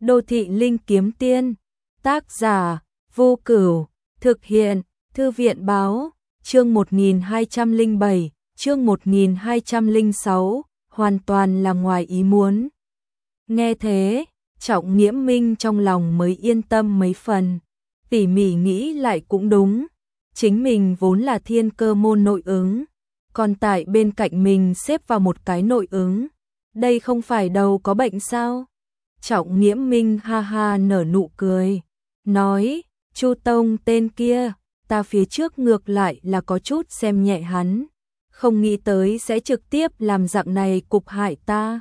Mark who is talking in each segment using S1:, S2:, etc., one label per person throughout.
S1: Đô thị linh kiếm tiên, tác giả Vô Cửu, thực hiện Thư viện báo, chương 1207, chương 1206, hoàn toàn là ngoài ý muốn. Nghe thế, Trọng Nghiễm Minh trong lòng mới yên tâm mấy phần, tỉ mỉ nghĩ lại cũng đúng, chính mình vốn là thiên cơ môn nội ứng, còn tại bên cạnh mình xếp vào một cái nội ứng, đây không phải đầu có bệnh sao? Trọng Nghiễm Minh ha ha nở nụ cười, nói, Chu Tông tên kia, ta phía trước ngược lại là có chút xem nhẹ hắn, không nghĩ tới sẽ trực tiếp làm dạng này cục hại ta.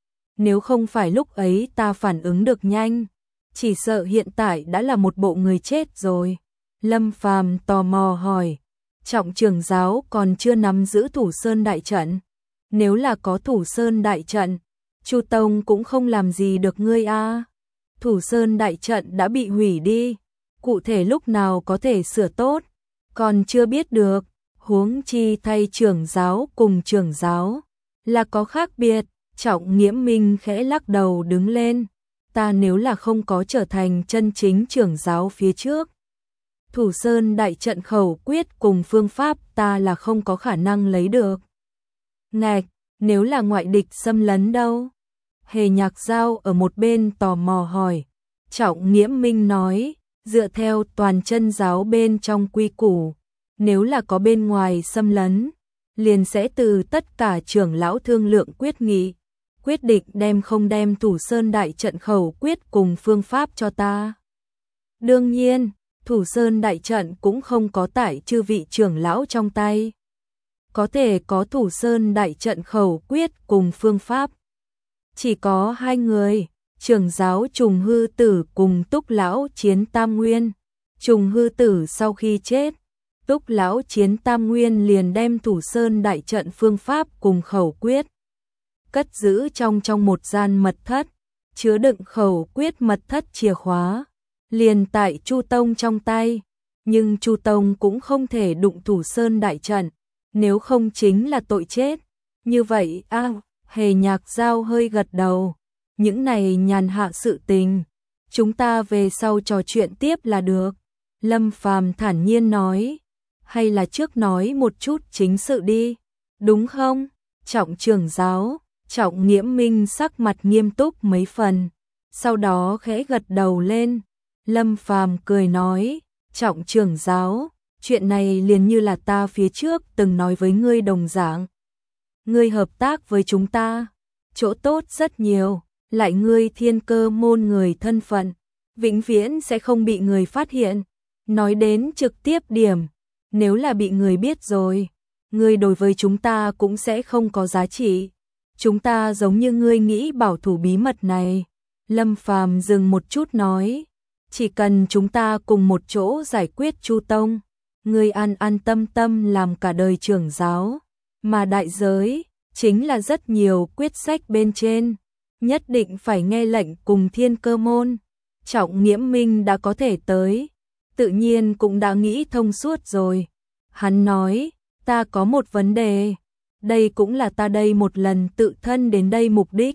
S1: Nếu không phải lúc ấy ta phản ứng được nhanh, chỉ sợ hiện tại đã là một bộ người chết rồi. Lâm Phàm tò mò hỏi, Trọng trưởng giáo còn chưa nắm giữ Thủ Sơn đại trận, nếu là có Thủ Sơn đại trận, Chu Tông cũng không làm gì được ngươi a. Thủ Sơn đại trận đã bị hủy đi, cụ thể lúc nào có thể sửa tốt, còn chưa biết được, huống chi thay trưởng giáo cùng trưởng giáo, là có khác biệt. Trọng Nghiễm Minh khẽ lắc đầu đứng lên, ta nếu là không có trở thành chân chính trưởng giáo phía trước, Thủ Sơn đại trận khẩu quyết cùng phương pháp ta là không có khả năng lấy được. Ngạch, nếu là ngoại địch xâm lấn đâu? Hề Nhạc Giao ở một bên tò mò hỏi. Trọng Nghiễm Minh nói, dựa theo toàn chân giáo bên trong quy củ, nếu là có bên ngoài xâm lấn, liền sẽ từ tất cả trưởng lão thương lượng quyết nghị, quyết định đem không đem Thủ Sơn đại trận khẩu quyết cùng phương pháp cho ta. Đương nhiên, Thủ Sơn đại trận cũng không có tại chư vị trưởng lão trong tay. Có thể có Thủ Sơn đại trận khẩu quyết cùng phương pháp. Chỉ có hai người, trưởng giáo Trùng Hư Tử cùng Túc lão Chiến Tam Nguyên. Trùng Hư Tử sau khi chết, Túc lão Chiến Tam Nguyên liền đem Thủ Sơn đại trận phương pháp cùng khẩu quyết cất giữ trong một gian mật thất, chứa đựng khẩu quyết mật thất chìa khóa, liền tại Chu Tông trong tay, nhưng Chu Tông cũng không thể đụng Thủ Sơn đại trận, nếu không chính là tội chết. Như vậy Hề Nhạc Giao hơi gật đầu, những này nhàn hạ sự tình, chúng ta về sau trò chuyện tiếp là được. Lâm Phàm thản nhiên nói, hay là trước nói một chút chính sự đi, đúng không? Trọng trưởng giáo, Trọng Nghiễm Minh sắc mặt nghiêm túc mấy phần, sau đó khẽ gật đầu lên. Lâm Phàm cười nói, Trọng trưởng giáo, chuyện này liền như là ta phía trước từng nói với ngươi đồng dạng. Ngươi hợp tác với chúng ta, chỗ tốt rất nhiều, lại ngươi thiên cơ môn người thân phận, vĩnh viễn sẽ không bị người phát hiện. Nói đến trực tiếp điểm, nếu là bị người biết rồi, ngươi đối với chúng ta cũng sẽ không có giá trị. Chúng ta giống như ngươi nghĩ bảo thủ bí mật này. Lâm Phàm dừng một chút nói, chỉ cần chúng ta cùng một chỗ giải quyết Chu Tông, ngươi an an tâm tâm làm cả đời trưởng giáo, mà đại giới chính là rất nhiều quyết sách bên trên, nhất định phải nghe lệnh cùng thiên cơ môn. Trọng Nghiễm Minh đã có thể tới, tự nhiên cũng đã nghĩ thông suốt rồi. Hắn nói, ta có một vấn đề, đây cũng là ta đây một lần tự thân đến đây mục đích.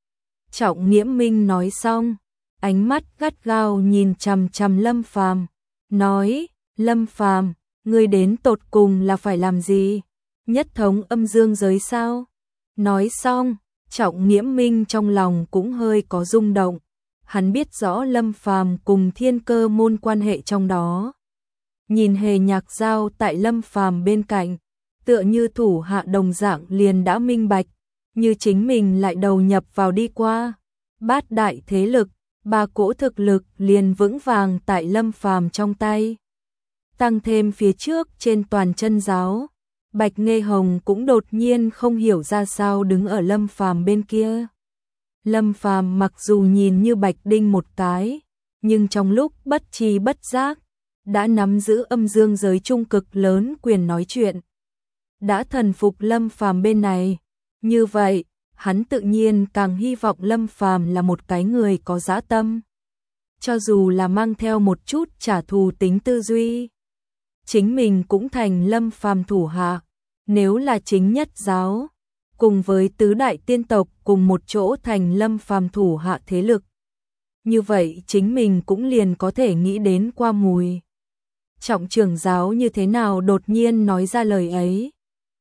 S1: Trọng Nghiễm Minh nói xong, ánh mắt gắt gao nhìn chằm chằm Lâm Phàm, nói, Lâm Phàm, ngươi đến tột cùng là phải làm gì? Nhất thống âm dương giới sao? Nói xong, Trọng Nghiễm Minh trong lòng cũng hơi có rung động, hắn biết rõ Lâm Phàm cùng thiên cơ môn quan hệ trong đó. Nhìn Hề Nhạc Giao tại Lâm Phàm bên cạnh, tựa như thủ hạ đồng dạng liền đã minh bạch, như chính mình lại đầu nhập vào đi qua. Bát đại thế lực, ba cỗ thực lực liền vững vàng tại Lâm Phàm trong tay. Tăng thêm phía trước trên toàn chân giáo, Bạch Nghê Hồng cũng đột nhiên không hiểu ra sao đứng ở Lâm Phàm bên kia. Lâm Phàm mặc dù nhìn như Bạch Đinh một cái, nhưng trong lúc bất tri bất giác, đã nắm giữ âm dương giới trung cực lớn quyền nói chuyện. Đã thần phục Lâm Phàm bên này, như vậy, hắn tự nhiên càng hy vọng Lâm Phàm là một cái người có dã tâm. Cho dù là mang theo một chút trả thù tính tư duy, chính mình cũng thành Lâm Phàm thủ hạ, nếu là chính nhất giáo, cùng với tứ đại tiên tộc cùng một chỗ thành Lâm Phàm thủ hạ thế lực. như vậy chính mình cũng liền có thể nghĩ đến qua mùi. Trọng trưởng giáo như thế nào đột nhiên nói ra lời ấy.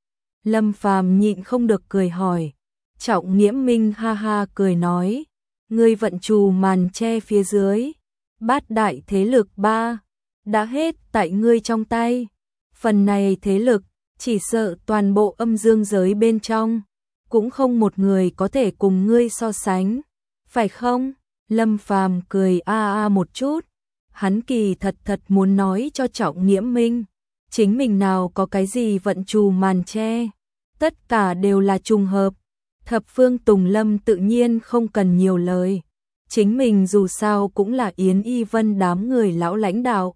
S1: Lâm Phàm nhịn không được cười hỏi. Trọng Nghiễm Minh ha ha cười nói, ngươi vận trù màn che phía dưới, bát đại thế lực ba, đã hết tại ngươi trong tay. Phần này thế lực, chỉ sợ toàn bộ âm dương giới bên trong, cũng không một người có thể cùng ngươi so sánh, phải không? Lâm Phàm cười a một chút, hắn kỳ thật muốn nói cho Trọng Nghiễm Minh, chính mình nào có cái gì vận trù màn che, tất cả đều là trùng hợp. Thập phương Tùng Lâm tự nhiên không cần nhiều lời, chính mình dù sao cũng là Yến Y Vân đám người lão lãnh đạo,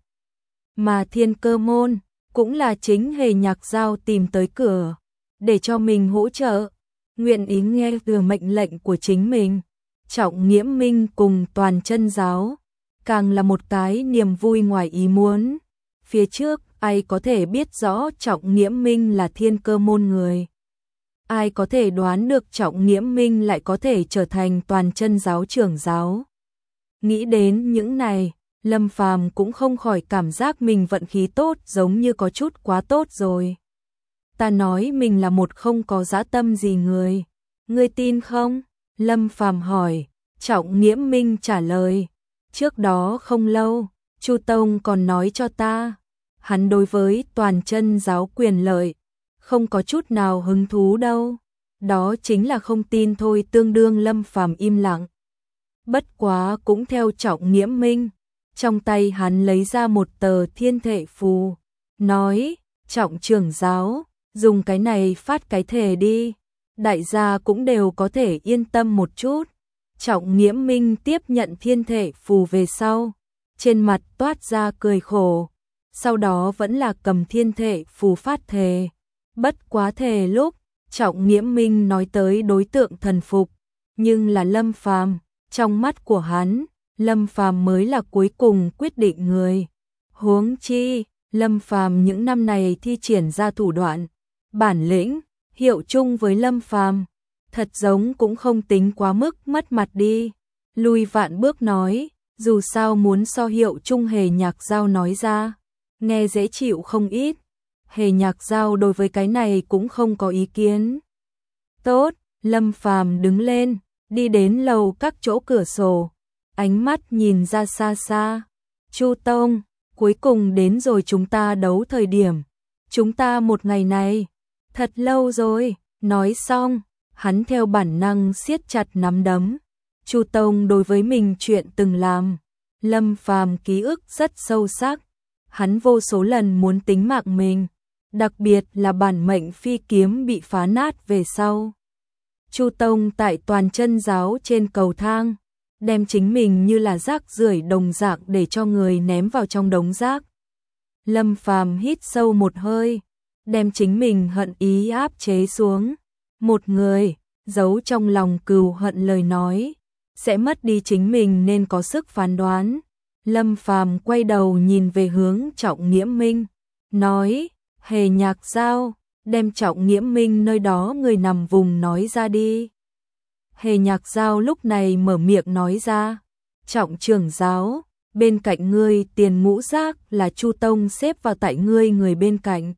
S1: mà Thiên Cơ Môn cũng là chính Hề Nhạc Giao tìm tới cửa để cho mình hỗ trợ, nguyện ý nghe từ mệnh lệnh của chính mình. Trọng Nghiễm Minh cùng Toàn Chân Giáo càng là một cái niềm vui ngoài ý muốn. Phía trước ai có thể biết rõ Trọng Nghiễm Minh là Thiên Cơ Môn người, ai có thể đoán được Trọng Nghiễm Minh lại có thể trở thành Toàn Chân Giáo trưởng giáo. Nghĩ đến những này, Lâm Phàm cũng không khỏi cảm giác mình vận khí tốt, giống như có chút quá tốt rồi. Ta nói mình là một không có dã tâm gì người, ngươi tin không? Lâm Phàm hỏi. Trọng Nghiễm Minh trả lời, trước đó không lâu, Chu Tông còn nói cho ta, hắn đối với Toàn Chân Giáo quyền lợi không có chút nào hứng thú đâu. Đó chính là không tin thôi, tương đương. Lâm Phàm im lặng. Bất quá cũng theo Trọng Nghiễm Minh, trong tay hắn lấy ra một tờ thiên thể phù, nói, Trọng trưởng giáo, dùng cái này phát cái thể đi, đại gia cũng đều có thể yên tâm một chút. Trọng Nghiễm Minh tiếp nhận thiên thể phù về sau, trên mặt toát ra cười khổ, sau đó vẫn là cầm thiên thể phù phát thề. Bất quá thề lúc Trọng Nghiễm Minh nói tới đối tượng thần phục, nhưng là Lâm Phàm, trong mắt của hắn, Lâm Phàm mới là cuối cùng quyết định người. Huống chi, Lâm Phàm những năm này thi triển ra thủ đoạn, bản lĩnh, hiệu chung với Lâm Phàm, thật giống cũng không tính quá mức mất mặt đi. Lùi vạn bước nói, dù sao muốn so hiệu chung Hề Nhạc Giao nói ra, nghe dễ chịu không ít. Hề Nhạc Giao đối với cái này cũng không có ý kiến. Tốt, Lâm Phàm đứng lên, đi đến lầu các chỗ cửa sổ, ánh mắt nhìn ra xa xa. Chu Tông, cuối cùng đến rồi chúng ta đấu thời điểm. Chúng ta một ngày này, thật lâu rồi. Nói xong, hắn theo bản năng siết chặt nắm đấm. Chu Tông đối với mình chuyện từng làm, Lâm Phàm ký ức rất sâu sắc. Hắn vô số lần muốn tính mạng mình, đặc biệt là bản mệnh phi kiếm bị phá nát về sau. Chu Tông tại Toàn Chân Giáo trên cầu thang, đem chính mình như là rác rưởi đồng dạng để cho người ném vào trong đống rác. Lâm Phàm hít sâu một hơi, đem chính mình hận ý áp chế xuống. Một người giấu trong lòng cừu hận lời nói, sẽ mất đi chính mình nên có sức phán đoán. Lâm Phàm quay đầu nhìn về hướng Trọng Nghiễm Minh, nói, Hề Nhạc Giao, đem Trọng Nghiễm Minh nơi đó người nằm vùng nói ra đi. Hề Nhạc Giao lúc này mở miệng nói ra, Trọng trưởng giáo, bên cạnh ngươi Tiền Ngũ Giác là Chu Tông xếp vào tại ngươi người bên cạnh.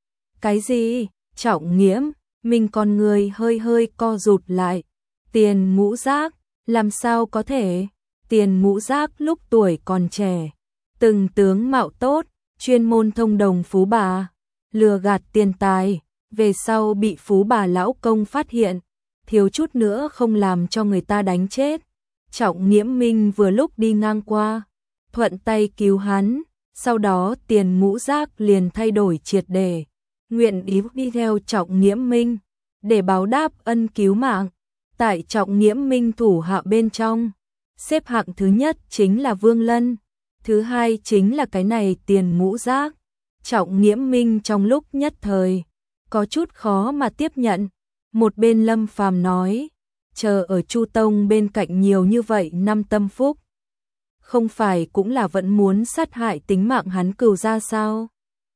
S1: Cái gì? Trọng Nghiễm Minh con người hơi co rụt lại. Tiền Ngũ Giác, làm sao có thể? Tiền Ngũ Giác lúc tuổi còn trẻ, từng tướng mạo tốt, chuyên môn thông đồng phú bà, lừa gạt tiền tài, về sau bị phú bà lão công phát hiện, thiếu chút nữa không làm cho người ta đánh chết. Trọng Nghiễm Minh vừa lúc đi ngang qua, thuận tay cứu hắn, sau đó Tiền Ngũ Giác liền thay đổi triệt để, nguyện ý đi theo Trọng Nghiễm Minh để báo đáp ân cứu mạng. Tại Trọng Nghiễm Minh thủ hạ bên trong, xếp hạng thứ nhất chính là Vương Lân, thứ hai chính là cái này Tiền Ngũ Giác. Trọng Nghiễm Minh trong lúc nhất thời có chút khó mà tiếp nhận. Một bên Lâm Phàm nói, chờ ở Chu Tông bên cạnh nhiều như vậy năm tâm phúc, không phải cũng là vẫn muốn sát hại tính mạng hắn cừu ra sao?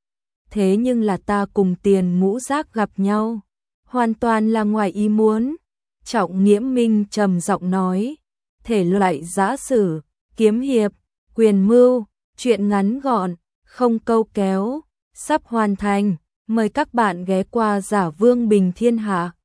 S1: Thế nhưng là ta cùng Tiền Ngũ Giác gặp nhau, hoàn toàn là ngoài ý muốn. Trọng Nghiễm Minh trầm giọng nói, thể loại giã sử, kiếm hiệp, quyền mưu, truyện ngắn gọn, không câu kéo, sắp hoàn thành. Mời các bạn ghé qua Giả Vương Bình Thiên Hạ.